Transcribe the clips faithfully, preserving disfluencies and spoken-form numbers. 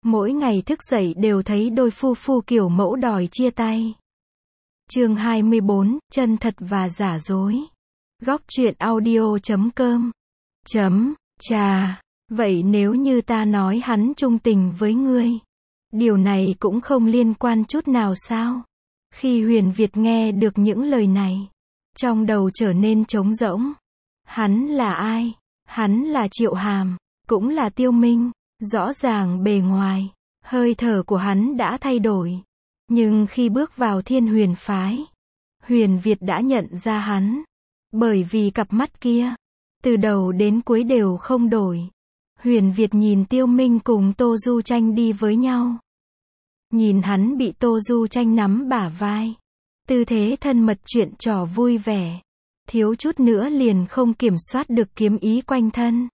Mỗi ngày thức dậy đều thấy đôi phu phu kiểu mẫu đòi chia tay. Chương hai mươi bốn, chân thật và giả dối. Góc truyện audio chấm com. Chấm, chà, vậy nếu như ta nói hắn trung tình với ngươi, điều này cũng không liên quan chút nào sao? Khi Huyền Việt nghe được những lời này, trong đầu trở nên trống rỗng. Hắn là ai? Hắn là Triệu Hàm, cũng là Tiêu Minh. Rõ ràng bề ngoài, hơi thở của hắn đã thay đổi. Nhưng khi bước vào Thiên Huyền phái, Huyền Việt đã nhận ra hắn. Bởi vì cặp mắt kia, từ đầu đến cuối đều không đổi. Huyền Việt nhìn Tiêu Minh cùng Tô Du Tranh đi với nhau. Nhìn hắn bị Tô Du Tranh nắm bả vai. Tư thế thân mật chuyện trò vui vẻ. Thiếu chút nữa liền không kiểm soát được kiếm ý quanh thân.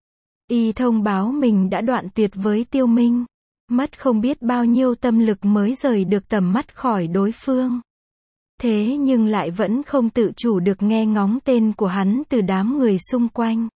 Y thông báo mình đã đoạn tuyệt với Tiêu Minh. Mất không biết bao nhiêu tâm lực mới rời được tầm mắt khỏi đối phương. Thế nhưng lại vẫn không tự chủ được nghe ngóng tên của hắn từ đám người xung quanh.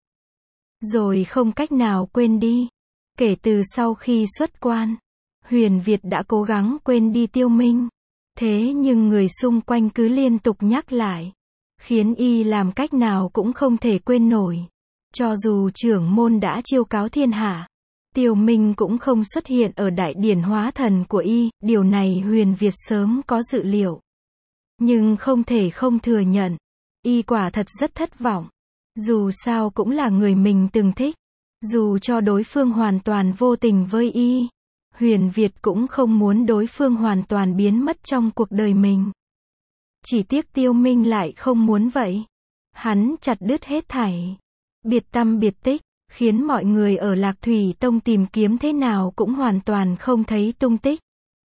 Rồi không cách nào quên đi. Kể từ sau khi xuất quan, Huyền Việt đã cố gắng quên đi Tiêu Minh. Thế nhưng người xung quanh cứ liên tục nhắc lại, khiến y làm cách nào cũng không thể quên nổi. Cho dù trưởng môn đã chiêu cáo thiên hạ, Tiêu Minh cũng không xuất hiện ở đại điển hóa thần của y, điều này Huyền Việt sớm có dự liệu. Nhưng không thể không thừa nhận, y quả thật rất thất vọng. Dù sao cũng là người mình từng thích, dù cho đối phương hoàn toàn vô tình với y, Huyền Việt cũng không muốn đối phương hoàn toàn biến mất trong cuộc đời mình. Chỉ tiếc Tiêu Minh lại không muốn vậy. Hắn chặt đứt hết thảy, biệt tăm biệt tích, khiến mọi người ở Lạc Thủy Tông tìm kiếm thế nào cũng hoàn toàn không thấy tung tích.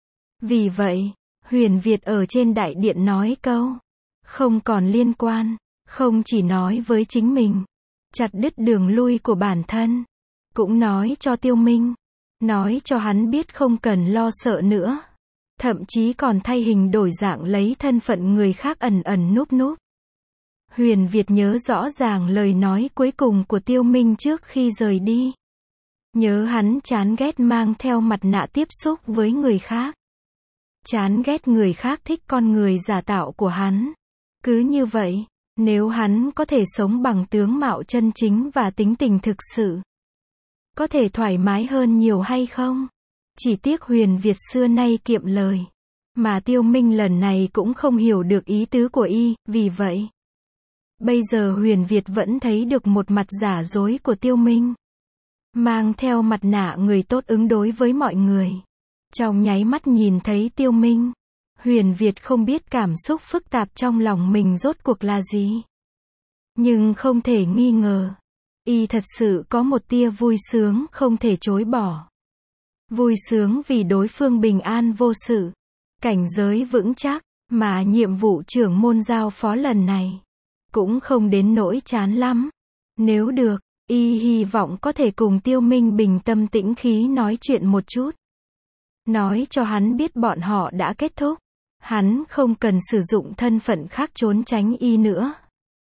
Vì vậy, Huyền Việt ở trên đại điện nói câu không còn liên quan, không chỉ nói với chính mình, chặt đứt đường lui của bản thân, cũng nói cho Tiêu Minh, nói cho hắn biết không cần lo sợ nữa, thậm chí còn thay hình đổi dạng lấy thân phận người khác ẩn ẩn núp núp. Huyền Việt nhớ rõ ràng lời nói cuối cùng của Tiêu Minh trước khi rời đi. Nhớ hắn chán ghét mang theo mặt nạ tiếp xúc với người khác. Chán ghét người khác thích con người giả tạo của hắn. Cứ như vậy, nếu hắn có thể sống bằng tướng mạo chân chính và tính tình thực sự, có thể thoải mái hơn nhiều hay không? Chỉ tiếc Huyền Việt xưa nay kiệm lời, mà Tiêu Minh lần này cũng không hiểu được ý tứ của y, vì vậy bây giờ Huyền Việt vẫn thấy được một mặt giả dối của Tiêu Minh. Mang theo mặt nạ người tốt ứng đối với mọi người. Trong nháy mắt nhìn thấy Tiêu Minh, Huyền Việt không biết cảm xúc phức tạp trong lòng mình rốt cuộc là gì. Nhưng không thể nghi ngờ, y thật sự có một tia vui sướng không thể chối bỏ. Vui sướng vì đối phương bình an vô sự, cảnh giới vững chắc, mà nhiệm vụ trưởng môn giao phó lần này cũng không đến nỗi chán lắm. Nếu được, y hy vọng có thể cùng Tiêu Minh bình tâm tĩnh khí nói chuyện một chút. Nói cho hắn biết bọn họ đã kết thúc. Hắn không cần sử dụng thân phận khác trốn tránh y nữa.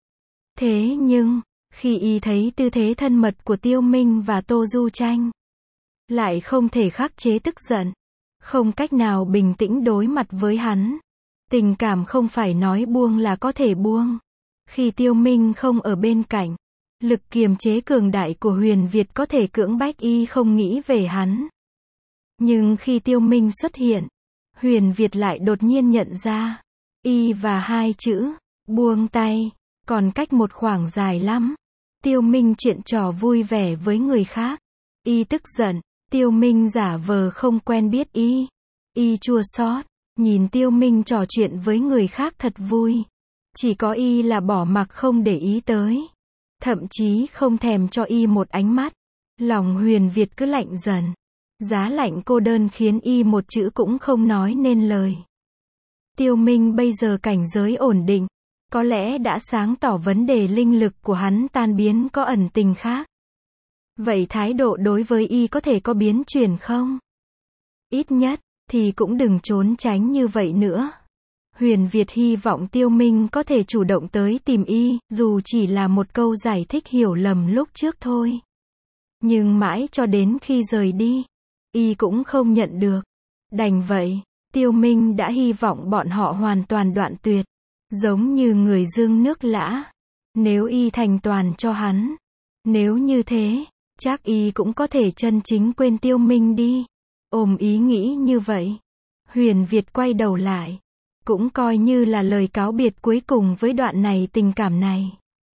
Thế nhưng, khi y thấy tư thế thân mật của Tiêu Minh và Tô Du Tranh, lại không thể khắc chế tức giận. Không cách nào bình tĩnh đối mặt với hắn. Tình cảm không phải nói buông là có thể buông. Khi Tiêu Minh không ở bên cạnh, lực kiềm chế cường đại của Huyền Việt có thể cưỡng bách y không nghĩ về hắn. Nhưng khi Tiêu Minh xuất hiện, Huyền Việt lại đột nhiên nhận ra, y và hai chữ, buông tay, còn cách một khoảng dài lắm. Tiêu Minh chuyện trò vui vẻ với người khác. Y tức giận, Tiêu Minh giả vờ không quen biết y. Y chua xót, nhìn Tiêu Minh trò chuyện với người khác thật vui. Chỉ có y là bỏ mặc không để ý tới. Thậm chí không thèm cho y một ánh mắt. Lòng Huyền Việt cứ lạnh dần. Giá lạnh cô đơn khiến y một chữ cũng không nói nên lời. Tiêu Minh bây giờ cảnh giới ổn định. Có lẽ đã sáng tỏ vấn đề linh lực của hắn tan biến có ẩn tình khác. Vậy thái độ đối với y có thể có biến chuyển không? Ít nhất, thì cũng đừng trốn tránh như vậy nữa. Huyền Việt hy vọng Tiêu Minh có thể chủ động tới tìm y, dù chỉ là một câu giải thích hiểu lầm lúc trước thôi. Nhưng mãi cho đến khi rời đi, y cũng không nhận được. Đành vậy, Tiêu Minh đã hy vọng bọn họ hoàn toàn đoạn tuyệt, giống như người dưng nước lã. Nếu y thành toàn cho hắn, nếu như thế, chắc y cũng có thể chân chính quên Tiêu Minh đi. Ôm ý nghĩ như vậy, Huyền Việt quay đầu lại, cũng coi như là lời cáo biệt cuối cùng với đoạn này tình cảm này.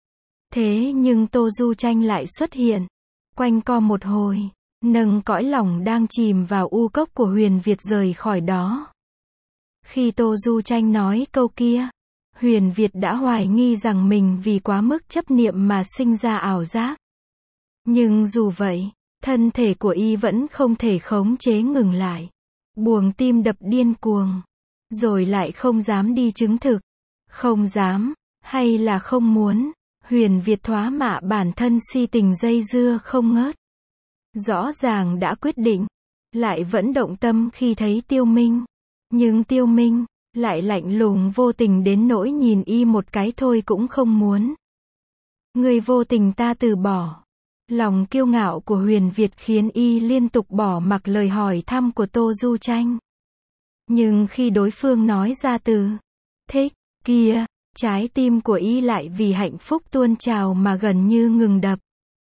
Thế nhưng Tô Du Tranh lại xuất hiện, quanh co một hồi, nâng cõi lòng đang chìm vào u cốc của Huyền Việt rời khỏi đó. Khi Tô Du Tranh nói câu kia, Huyền Việt đã hoài nghi rằng mình vì quá mức chấp niệm mà sinh ra ảo giác. Nhưng dù vậy, thân thể của y vẫn không thể khống chế ngừng lại. Buồng tim đập điên cuồng. Rồi lại không dám đi chứng thực. Không dám, hay là không muốn. Huyền Việt thoá mạ bản thân si tình dây dưa không ngớt. Rõ ràng đã quyết định, lại vẫn động tâm khi thấy Tiêu Minh. Nhưng Tiêu Minh lại lạnh lùng vô tình đến nỗi nhìn y một cái thôi cũng không muốn. Người vô tình ta từ bỏ. Lòng kiêu ngạo của Huyền Việt khiến y liên tục bỏ mặc lời hỏi thăm của Tô Du Tranh. Nhưng khi đối phương nói ra từ thích kia, trái tim của y lại vì hạnh phúc tuôn trào mà gần như ngừng đập.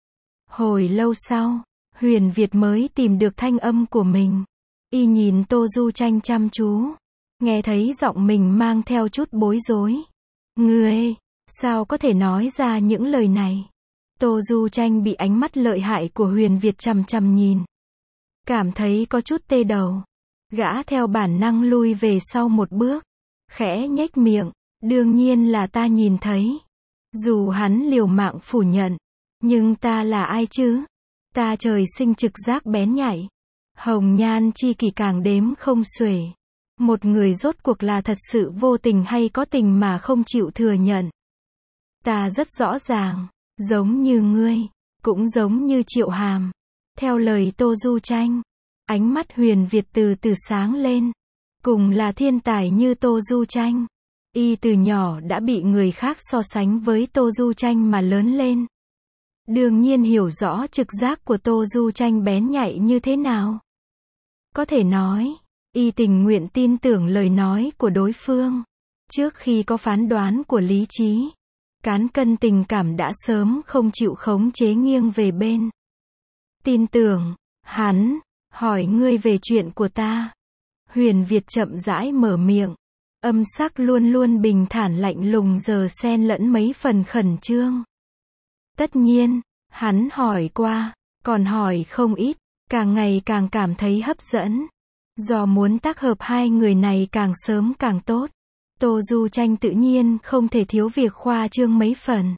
Hồi lâu sau, Huyền Việt mới tìm được thanh âm của mình. Y nhìn Tô Du Tranh chăm chú, nghe thấy giọng mình mang theo chút bối rối. Ngươi, sao có thể nói ra những lời này? Tô Du Tranh bị ánh mắt lợi hại của Huyền Việt chằm chằm nhìn, cảm thấy có chút tê đầu. Gã theo bản năng lui về sau một bước, khẽ nhếch miệng, đương nhiên là ta nhìn thấy. Dù hắn liều mạng phủ nhận, nhưng ta là ai chứ? Ta trời sinh trực giác bén nhạy, hồng nhan chi kỷ càng đếm không xuể. Một người rốt cuộc là thật sự vô tình hay có tình mà không chịu thừa nhận. Ta rất rõ ràng, giống như ngươi, cũng giống như Triệu Hàm. Theo lời Tô Du Tranh, ánh mắt Huyền Việt từ từ sáng lên. Cùng là thiên tài như Tô Du Tranh, y từ nhỏ đã bị người khác so sánh với Tô Du Tranh mà lớn lên. Đương nhiên hiểu rõ trực giác của Tô Du Tranh bén nhạy như thế nào. Có thể nói, y tình nguyện tin tưởng lời nói của đối phương, trước khi có phán đoán của lý trí. Cán cân tình cảm đã sớm không chịu khống chế nghiêng về bên. Tin tưởng, hắn, hỏi ngươi về chuyện của ta. Huyền Việt chậm rãi mở miệng, âm sắc luôn luôn bình thản lạnh lùng giờ xen lẫn mấy phần khẩn trương. Tất nhiên, hắn hỏi qua, còn hỏi không ít, càng ngày càng cảm thấy hấp dẫn. Do muốn tác hợp hai người này càng sớm càng tốt, Tô Du Tranh tự nhiên không thể thiếu việc khoa trương mấy phần.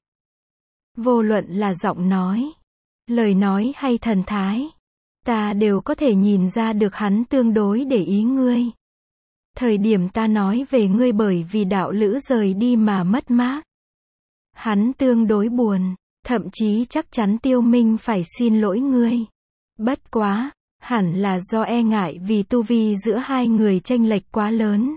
Vô luận là giọng nói, lời nói hay thần thái, ta đều có thể nhìn ra được hắn tương đối để ý ngươi. Thời điểm ta nói về ngươi bởi vì đạo lữ rời đi mà mất mát, hắn tương đối buồn, thậm chí chắc chắn Tiêu Minh phải xin lỗi ngươi. Bất quá, hẳn là do e ngại vì tu vi giữa hai người chênh lệch quá lớn.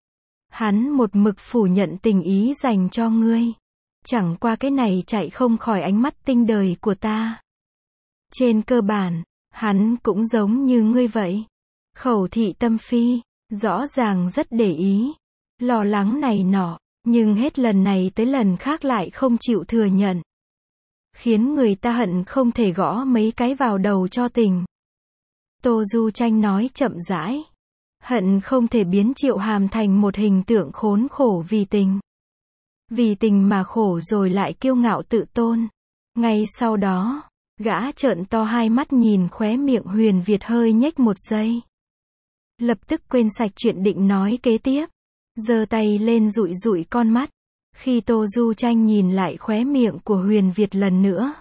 Hắn một mực phủ nhận tình ý dành cho ngươi. Chẳng qua cái này chạy không khỏi ánh mắt tinh đời của ta. Trên cơ bản, hắn cũng giống như ngươi vậy. Khẩu thị tâm phi, rõ ràng rất để ý, lo lắng này nọ, nhưng hết lần này tới lần khác lại không chịu thừa nhận. Khiến người ta hận không thể gõ mấy cái vào đầu cho tình. Tô Du Tranh nói chậm rãi. Hận không thể biến Triệu Hàm thành một hình tượng khốn khổ vì tình. Vì tình mà khổ rồi lại kiêu ngạo tự tôn. Ngay sau đó, gã trợn to hai mắt nhìn khóe miệng Huyền Việt hơi nhếch một giây. Lập tức quên sạch chuyện định nói kế tiếp. Giơ tay lên dụi dụi con mắt. Khi Tô Du Tranh nhìn lại khóe miệng của Huyền Việt lần nữa,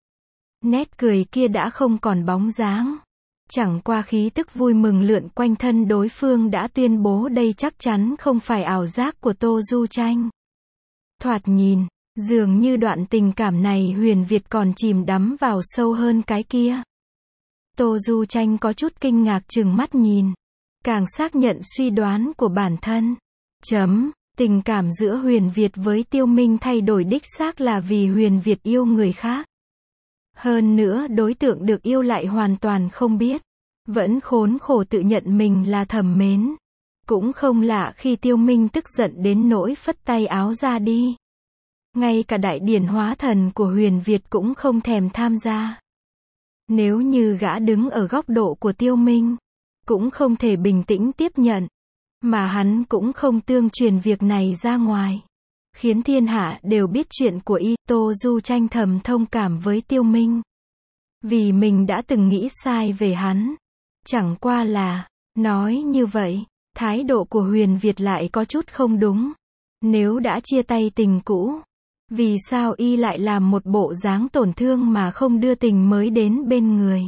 nét cười kia đã không còn bóng dáng. Chẳng qua khí tức vui mừng lượn quanh thân đối phương đã tuyên bố đây chắc chắn không phải ảo giác của Tô Du Tranh. Thoạt nhìn, dường như đoạn tình cảm này Huyền Việt còn chìm đắm vào sâu hơn cái kia. Tô Du Tranh có chút kinh ngạc trừng mắt nhìn, càng xác nhận suy đoán của bản thân. Chấm, tình cảm giữa Huyền Việt với Tiêu Minh thay đổi đích xác là vì Huyền Việt yêu người khác. Hơn nữa đối tượng được yêu lại hoàn toàn không biết. vẫn khốn khổ tự nhận mình là thẩm mến. Cũng không lạ khi Tiêu Minh tức giận đến nỗi phất tay áo ra đi. Ngay cả đại điển hóa thần của Huyền Việt cũng không thèm tham gia. Nếu như gã đứng ở góc độ của Tiêu Minh, cũng không thể bình tĩnh tiếp nhận, mà hắn cũng không tương truyền việc này ra ngoài, khiến thiên hạ đều biết chuyện của y. Tô Du Tranh thầm thông cảm với Tiêu Minh, vì mình đã từng nghĩ sai về hắn. Chẳng qua là, nói như vậy, thái độ của Huyền Việt lại có chút không đúng. Nếu đã chia tay tình cũ, vì sao y lại làm một bộ dáng tổn thương mà không đưa tình mới đến bên người?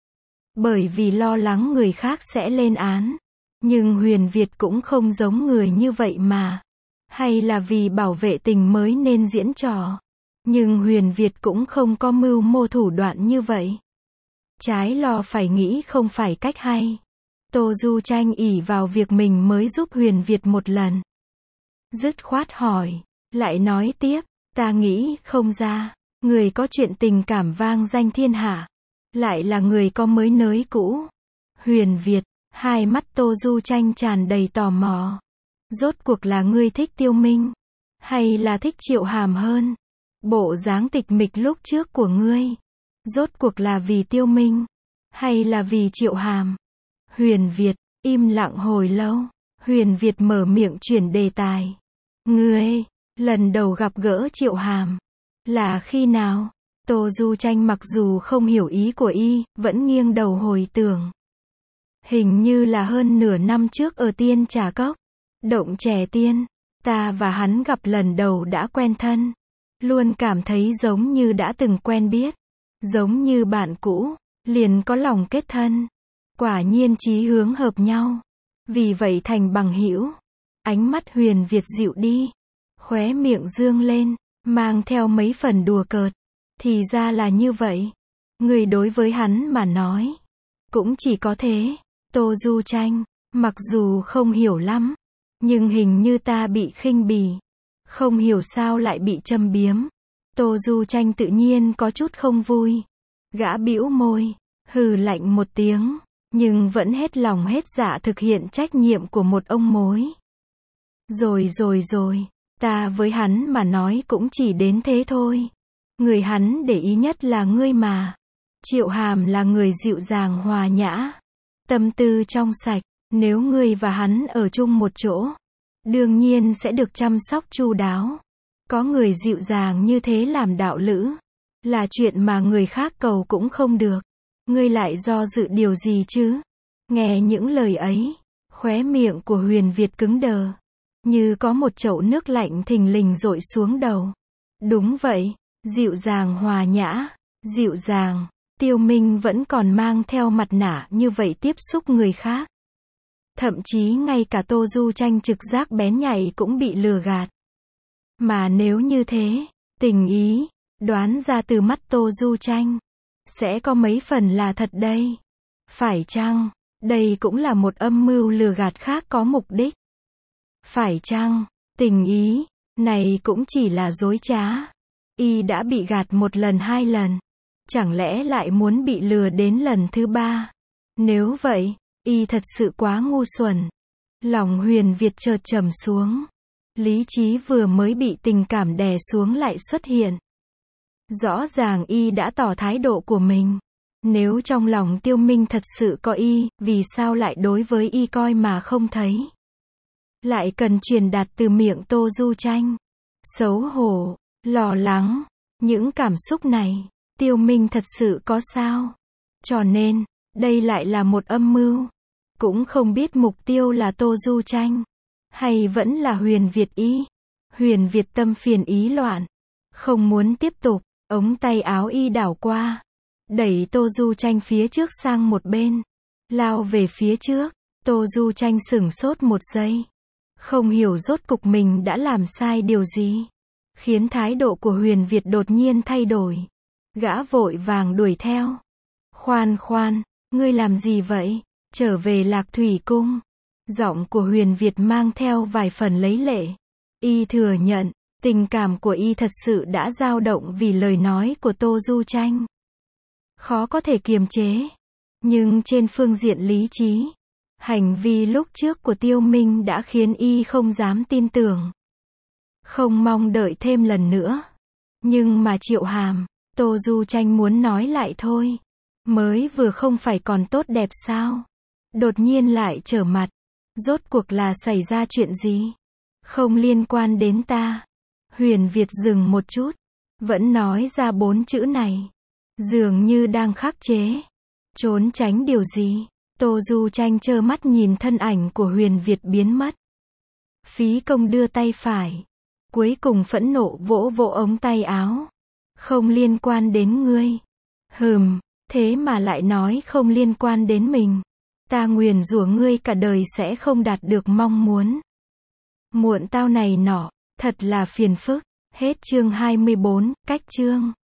Bởi vì lo lắng người khác sẽ lên án. Nhưng Huyền Việt cũng không giống người như vậy mà. Hay là vì bảo vệ tình mới nên diễn trò? Nhưng Huyền Việt cũng không có mưu mô thủ đoạn như vậy. Trái lo phải nghĩ không phải cách hay. Tô Du Tranh ỷ vào việc mình mới giúp Huyền Việt một lần. Dứt khoát hỏi, lại nói tiếp, ta nghĩ không ra, người có chuyện tình cảm vang danh thiên hạ, lại là người có mới nới cũ. Huyền Việt, hai mắt Tô Du Tranh tràn đầy tò mò. Rốt cuộc là ngươi thích Tiêu Minh, hay là thích Triệu Hàm hơn? Bộ dáng tịch mịch lúc trước của ngươi, rốt cuộc là vì Tiêu Minh, hay là vì Triệu Hàm? Huyền Việt, im lặng hồi lâu. Huyền Việt mở miệng chuyển đề tài. Ngươi, lần đầu gặp gỡ Triệu Hàm, là khi nào? Tô Du Tranh mặc dù không hiểu ý của y, vẫn nghiêng đầu hồi tưởng. Hình như là hơn nửa năm trước ở Tiên Trà Cốc. Động Trẻ Tiên, ta và hắn gặp lần đầu đã quen thân. Luôn cảm thấy giống như đã từng quen biết. Giống như bạn cũ, liền có lòng kết thân. Quả nhiên chí hướng hợp nhau. Vì vậy thành bằng hữu. Ánh mắt Huyền Việt dịu đi. Khóe miệng dương lên, mang theo mấy phần đùa cợt. Thì ra là như vậy. Người đối với hắn mà nói, cũng chỉ có thế. Tô Du Tranh, mặc dù không hiểu lắm, nhưng hình như ta bị khinh bỉ. Không hiểu sao lại bị châm biếm. Tô Du Tranh tự nhiên có chút không vui. Gã bĩu môi, hừ lạnh một tiếng, nhưng vẫn hết lòng hết dạ thực hiện trách nhiệm của một ông mối. Rồi rồi rồi, ta với hắn mà nói cũng chỉ đến thế thôi. Người hắn để ý nhất là ngươi mà. Triệu Hàm là người dịu dàng hòa nhã, tâm tư trong sạch. Nếu ngươi và hắn ở chung một chỗ, đương nhiên sẽ được chăm sóc chu đáo. Có người dịu dàng như thế làm đạo lữ, là chuyện mà người khác cầu cũng không được. Ngươi lại do dự điều gì chứ? Nghe những lời ấy, khóe miệng của Huyền Việt cứng đờ, như có một chậu nước lạnh thình lình dội xuống đầu. Đúng vậy, dịu dàng hòa nhã, dịu dàng. Tiêu Minh vẫn còn mang theo mặt nạ như vậy tiếp xúc người khác. Thậm chí ngay cả Tô Du Tranh trực giác bén nhạy cũng bị lừa gạt. Mà nếu như thế, tình ý, đoán ra từ mắt Tô Du Tranh, sẽ có mấy phần là thật đây. Phải chăng, đây cũng là một âm mưu lừa gạt khác có mục đích? Phải chăng, tình ý, này cũng chỉ là dối trá? Y đã bị gạt một lần hai lần, chẳng lẽ lại muốn bị lừa đến lần thứ ba? Nếu vậy, y thật sự quá ngu xuẩn. Lòng Huyền Việt chợt trầm xuống. Lý trí vừa mới bị tình cảm đè xuống lại xuất hiện. Rõ ràng y đã tỏ thái độ của mình. Nếu trong lòng Tiêu Minh thật sự có y, vì sao lại đối với y coi mà không thấy? Lại cần truyền đạt từ miệng Tô Du Tranh. Xấu hổ, lo lắng, những cảm xúc này, Tiêu Minh thật sự có sao? Cho nên, đây lại là một âm mưu. Cũng không biết mục tiêu là Tô Du Tranh, hay vẫn là Huyền Việt y. Huyền Việt tâm phiền ý loạn, không muốn tiếp tục, ống tay áo y đảo qua, đẩy Tô Du Tranh phía trước sang một bên, lao về phía trước. Tô Du Tranh sửng sốt một giây, không hiểu rốt cục mình đã làm sai điều gì, khiến thái độ của Huyền Việt đột nhiên thay đổi. Gã vội vàng đuổi theo. Khoan khoan, ngươi làm gì vậy? Trở về Lạc Thủy Cung. Giọng của Huyền Việt mang theo vài phần lấy lệ. Y thừa nhận, tình cảm của y thật sự đã dao động vì lời nói của Tô Du Tranh. Khó có thể kiềm chế. Nhưng trên phương diện lý trí, hành vi lúc trước của Tiêu Minh đã khiến y không dám tin tưởng. Không mong đợi thêm lần nữa. Nhưng mà Triệu Hàm, Tô Du Tranh muốn nói lại thôi. Mới vừa không phải còn tốt đẹp sao? Đột nhiên lại trở mặt. Rốt cuộc là xảy ra chuyện gì? Không liên quan đến ta. Huyền Việt dừng một chút. Vẫn nói ra bốn chữ này. Dường như đang khắc chế. Trốn tránh điều gì? Tô Du Tranh trơ mắt nhìn thân ảnh của Huyền Việt biến mất. Phí Công đưa tay phải. Cuối cùng phẫn nộ vỗ vỗ ống tay áo. Không liên quan đến ngươi. Hừm, thế mà lại nói không liên quan đến mình. Ta nguyền rủa ngươi cả đời sẽ không đạt được mong muốn. Muộn tao này nọ, thật là phiền phức. Hết chương hai mươi bốn, cách chương.